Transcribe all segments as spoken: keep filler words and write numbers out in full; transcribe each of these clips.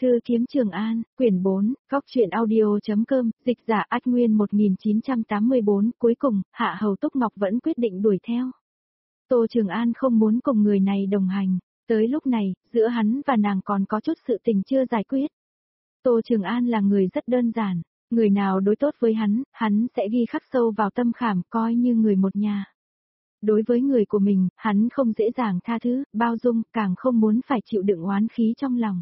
Thư kiếm Trường An, quyển bốn, góc truyện audio.com, dịch giả Ách Nguyên một nghìn chín trăm tám mươi tư, cuối cùng, Hạ Hầu Túc Ngọc vẫn quyết định đuổi theo. Tô Trường An không muốn cùng người này đồng hành, tới lúc này, giữa hắn và nàng còn có chút sự tình chưa giải quyết. Tô Trường An là người rất đơn giản, người nào đối tốt với hắn, hắn sẽ ghi khắc sâu vào tâm khảm coi như người một nhà. Đối với người của mình, hắn không dễ dàng tha thứ, bao dung, càng không muốn phải chịu đựng oán khí trong lòng.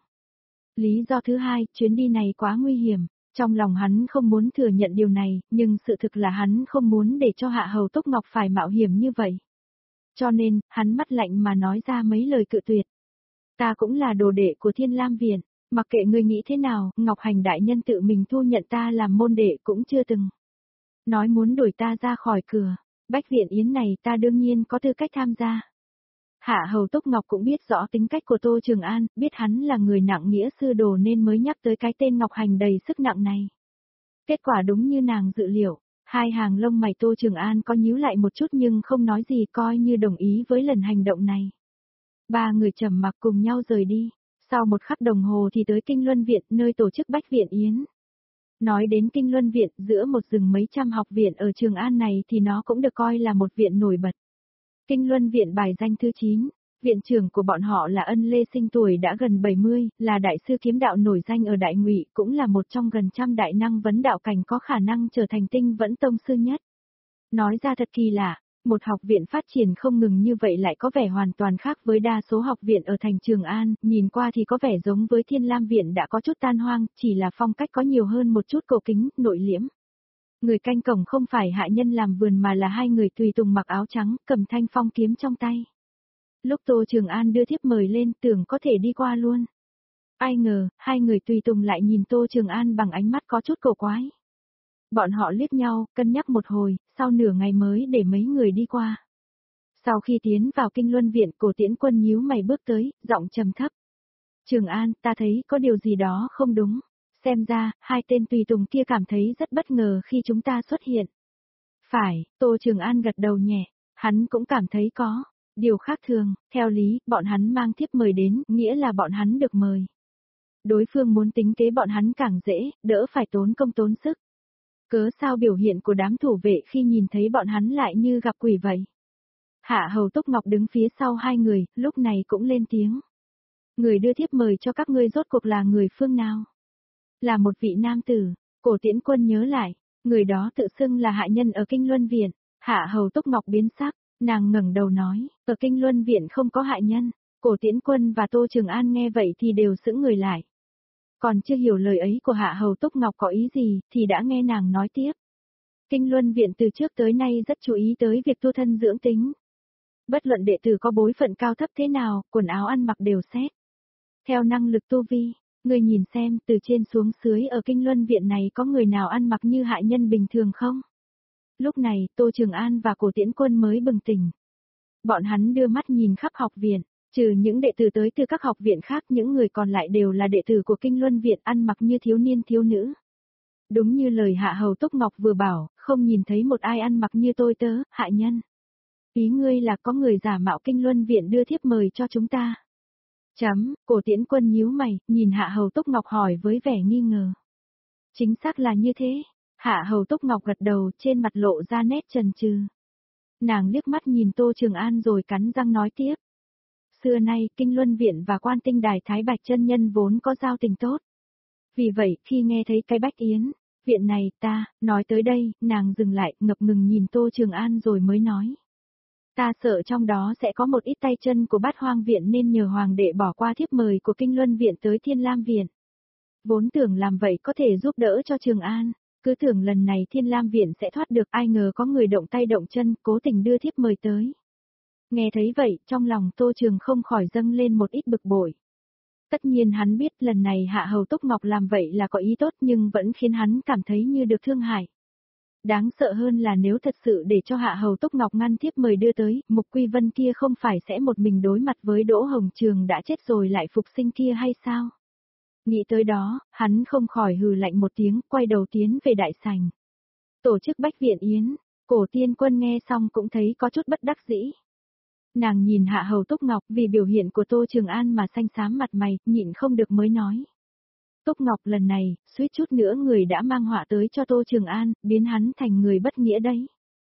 Lý do thứ hai, chuyến đi này quá nguy hiểm, trong lòng hắn không muốn thừa nhận điều này, nhưng sự thực là hắn không muốn để cho Hạ Hầu Túc Ngọc phải mạo hiểm như vậy. Cho nên, hắn mắt lạnh mà nói ra mấy lời cự tuyệt. Ta cũng là đồ đệ của Thiên Lam Viện, mặc kệ ngươi nghĩ thế nào, Ngọc Hành đại nhân tự mình thu nhận ta làm môn đệ cũng chưa từng. Nói muốn đuổi ta ra khỏi cửa, Bách Viện Yến này ta đương nhiên có tư cách tham gia. Hạ Hầu Túc Ngọc cũng biết rõ tính cách của Tô Trường An, biết hắn là người nặng nghĩa sư đồ nên mới nhắc tới cái tên Ngọc Hành đầy sức nặng này. Kết quả đúng như nàng dự liệu, hai hàng lông mày Tô Trường An có nhíu lại một chút nhưng không nói gì coi như đồng ý với lần hành động này. Ba người trầm mặc cùng nhau rời đi, sau một khắc đồng hồ thì tới Kinh Luân Viện nơi tổ chức Bách Viện Yến. Nói đến Kinh Luân Viện giữa một rừng mấy trăm học viện ở Trường An này thì nó cũng được coi là một viện nổi bật. Kinh Luân Viện bài danh thứ chín, viện trưởng của bọn họ là Ân Lê Sinh tuổi đã gần bảy mươi, là đại sư kiếm đạo nổi danh ở Đại Ngụy, cũng là một trong gần trăm đại năng vấn đạo cảnh có khả năng trở thành tinh vẫn tông sư nhất. Nói ra thật kỳ lạ, một học viện phát triển không ngừng như vậy lại có vẻ hoàn toàn khác với đa số học viện ở thành Trường An, nhìn qua thì có vẻ giống với Thiên Lam Viện đã có chút tan hoang, chỉ là phong cách có nhiều hơn một chút cổ kính, nội liễm. Người canh cổng không phải hạ nhân làm vườn mà là hai người tùy tùng mặc áo trắng, cầm thanh phong kiếm trong tay. Lúc Tô Trường An đưa thiếp mời lên tưởng có thể đi qua luôn. Ai ngờ, hai người tùy tùng lại nhìn Tô Trường An bằng ánh mắt có chút cổ quái. Bọn họ liếc nhau, cân nhắc một hồi, sau nửa ngày mới để mấy người đi qua. Sau khi tiến vào Kinh Luân Viện, Cổ Tiễn Quân nhíu mày bước tới, giọng trầm thấp. Trường An, ta thấy có điều gì đó không đúng. Xem ra, hai tên tùy tùng kia cảm thấy rất bất ngờ khi chúng ta xuất hiện. Phải, Tô Trường An gật đầu nhẹ, hắn cũng cảm thấy có điều khác thường, theo lý, bọn hắn mang thiếp mời đến, nghĩa là bọn hắn được mời. Đối phương muốn tính kế bọn hắn càng dễ, đỡ phải tốn công tốn sức. Cớ sao biểu hiện của đám thủ vệ khi nhìn thấy bọn hắn lại như gặp quỷ vậy? Hạ Hầu Túc Ngọc đứng phía sau hai người, lúc này cũng lên tiếng. Người đưa thiếp mời cho các ngươi rốt cuộc là người phương nào? Là một vị nam tử, Cổ Tiễn Quân nhớ lại, người đó tự xưng là hạ nhân ở Kinh Luân Viện. Hạ Hầu Túc Ngọc biến sắc, nàng ngẩng đầu nói, ở Kinh Luân Viện không có hạ nhân. Cổ Tiễn Quân và Tô Trường An nghe vậy thì đều sững người lại. Còn chưa hiểu lời ấy của Hạ Hầu Túc Ngọc có ý gì, thì đã nghe nàng nói tiếp. Kinh Luân Viện từ trước tới nay rất chú ý tới việc tu thân dưỡng tính. Bất luận đệ tử có bối phận cao thấp thế nào, quần áo ăn mặc đều xét. Theo năng lực tu vi, người nhìn xem từ trên xuống dưới ở Kinh Luân Viện này có người nào ăn mặc như hạ nhân bình thường không? Lúc này, Tô Trường An và Cổ Tiễn Quân mới bừng tỉnh. Bọn hắn đưa mắt nhìn khắp học viện. Trừ những đệ tử tới từ các học viện khác, những người còn lại đều là đệ tử của Kinh Luân Viện ăn mặc như thiếu niên thiếu nữ. Đúng như lời Hạ Hầu Túc Ngọc vừa bảo, không nhìn thấy một ai ăn mặc như tôi tớ, hạ nhân. Ý ngươi là có người giả mạo Kinh Luân Viện đưa thiếp mời cho chúng ta. Chấm, Cổ Tiễn Quân nhíu mày, nhìn Hạ Hầu Túc Ngọc hỏi với vẻ nghi ngờ. Chính xác là như thế. Hạ Hầu Túc Ngọc gật đầu, trên mặt lộ ra nét chần chừ. Nàng liếc mắt nhìn Tô Trường An rồi cắn răng nói tiếp. Xưa nay, Kinh Luân Viện và Quan Tinh Đài Thái Bạch chân nhân vốn có giao tình tốt. Vì vậy, khi nghe thấy cái Bách Yến, viện này, ta, nói tới đây, nàng dừng lại, ngập ngừng nhìn Tô Trường An rồi mới nói. Ta sợ trong đó sẽ có một ít tay chân của Bát Hoang Viện nên nhờ Hoàng đệ bỏ qua thiếp mời của Kinh Luân Viện tới Thiên Lam Viện. Vốn tưởng làm vậy có thể giúp đỡ cho Trường An, cứ tưởng lần này Thiên Lam Viện sẽ thoát được, ai ngờ có người động tay động chân, cố tình đưa thiếp mời tới. Nghe thấy vậy, trong lòng Tô Trường không khỏi dâng lên một ít bực bội. Tất nhiên hắn biết lần này Hạ Hầu Túc Ngọc làm vậy là có ý tốt nhưng vẫn khiến hắn cảm thấy như được thương hại. Đáng sợ hơn là nếu thật sự để cho Hạ Hầu Túc Ngọc ngăn thiếp mời đưa tới, Mục Quy Vân kia không phải sẽ một mình đối mặt với Đỗ Hồng Trường đã chết rồi lại phục sinh kia hay sao? Nghĩ tới đó, hắn không khỏi hừ lạnh một tiếng, quay đầu tiến về đại sảnh. Tổ chức Bách Viện Yến, Cổ Tiên Quân nghe xong cũng thấy có chút bất đắc dĩ. Nàng nhìn Hạ Hầu Túc Ngọc vì biểu hiện của Tô Trường An mà xanh xám mặt mày, nhịn không được mới nói. Túc Ngọc lần này, suýt chút nữa người đã mang họa tới cho Tô Trường An, biến hắn thành người bất nghĩa đấy.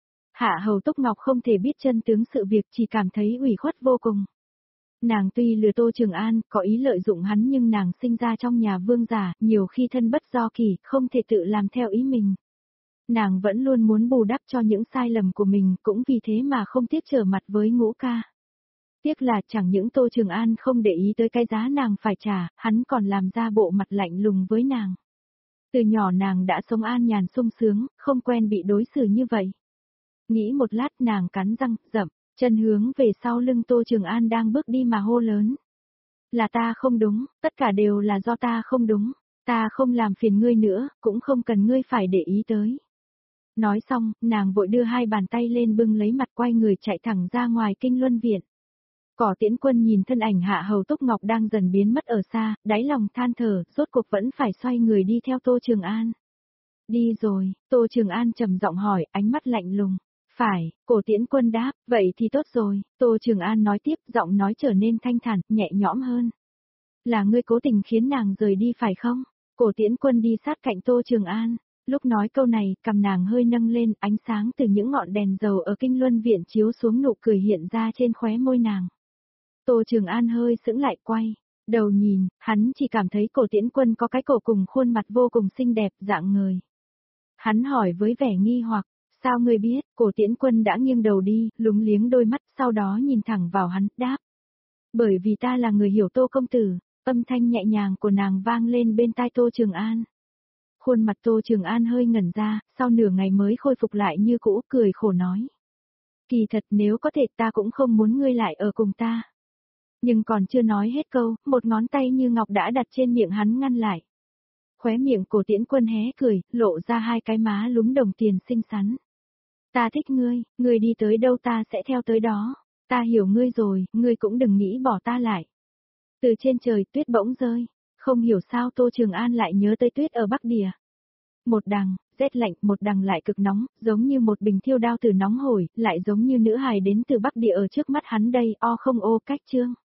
Hạ hầu Túc Ngọc không thể biết chân tướng sự việc, chỉ cảm thấy ủy khuất vô cùng. Nàng tuy lừa Tô Trường An, có ý lợi dụng hắn, nhưng nàng sinh ra trong nhà vương giả, nhiều khi thân bất do kỳ, không thể tự làm theo ý mình. Nàng vẫn luôn muốn bù đắp cho những sai lầm của mình, cũng vì thế mà không tiếc trở mặt với Ngũ ca. Tiếc là chẳng những Tô Trường An không để ý tới cái giá nàng phải trả, hắn còn làm ra bộ mặt lạnh lùng với nàng. Từ nhỏ nàng đã sống an nhàn sung sướng, không quen bị đối xử như vậy. Nghĩ một lát nàng cắn răng, dậm, chân hướng về sau lưng Tô Trường An đang bước đi mà hô lớn. Là ta không đúng, tất cả đều là do ta không đúng, ta không làm phiền ngươi nữa, cũng không cần ngươi phải để ý tới. Nói xong, nàng vội đưa hai bàn tay lên bưng lấy mặt, quay người chạy thẳng ra ngoài Kinh Luân Viện. Cỏ Tiễn Quân nhìn thân ảnh Hạ hầu Túc Ngọc đang dần biến mất ở xa, đáy lòng than thở, rốt cuộc vẫn phải xoay người đi theo Tô Trường An. Đi rồi, Tô Trường An trầm giọng hỏi, ánh mắt lạnh lùng. Phải, Cổ Tiễn Quân đáp, vậy thì tốt rồi, Tô Trường An nói tiếp, giọng nói trở nên thanh thản, nhẹ nhõm hơn. Là ngươi cố tình khiến nàng rời đi phải không? Cổ Tiễn Quân đi sát cạnh Tô Trường An, lúc nói câu này, cằm nàng hơi nâng lên, ánh sáng từ những ngọn đèn dầu ở Kinh Luân Viện chiếu xuống, nụ cười hiện ra trên khóe môi nàng. Tô Trường An hơi sững lại, quay đầu nhìn, hắn chỉ cảm thấy Cổ Tiễn Quân có cái cổ cùng khuôn mặt vô cùng xinh đẹp, dạng người. Hắn hỏi với vẻ nghi hoặc, sao ngươi biết? Cổ Tiễn Quân đã nghiêng đầu đi, lúng liếng đôi mắt, sau đó nhìn thẳng vào hắn, đáp. Bởi vì ta là người hiểu Tô công tử. Âm thanh nhẹ nhàng của nàng vang lên bên tai Tô Trường An. Khuôn mặt Tô Trường An hơi ngẩn ra, sau nửa ngày mới khôi phục lại như cũ, cười khổ nói. Kỳ thật nếu có thể ta cũng không muốn ngươi lại ở cùng ta. Nhưng còn chưa nói hết câu, một ngón tay như ngọc đã đặt trên miệng hắn ngăn lại. Khóe miệng Cổ Tiễn Quân hé cười, lộ ra hai cái má lúm đồng tiền xinh xắn. Ta thích ngươi, ngươi đi tới đâu ta sẽ theo tới đó. Ta hiểu ngươi rồi, ngươi cũng đừng nghĩ bỏ ta lại. Từ trên trời tuyết bỗng rơi, không hiểu sao Tô Trường An lại nhớ tới tuyết ở Bắc Địa. Một đằng, rét lạnh, một đằng lại cực nóng, giống như một bình thiêu đao từ nóng hổi, lại giống như nữ hài đến từ Bắc Địa ở trước mắt hắn đây, o không ô cách chương.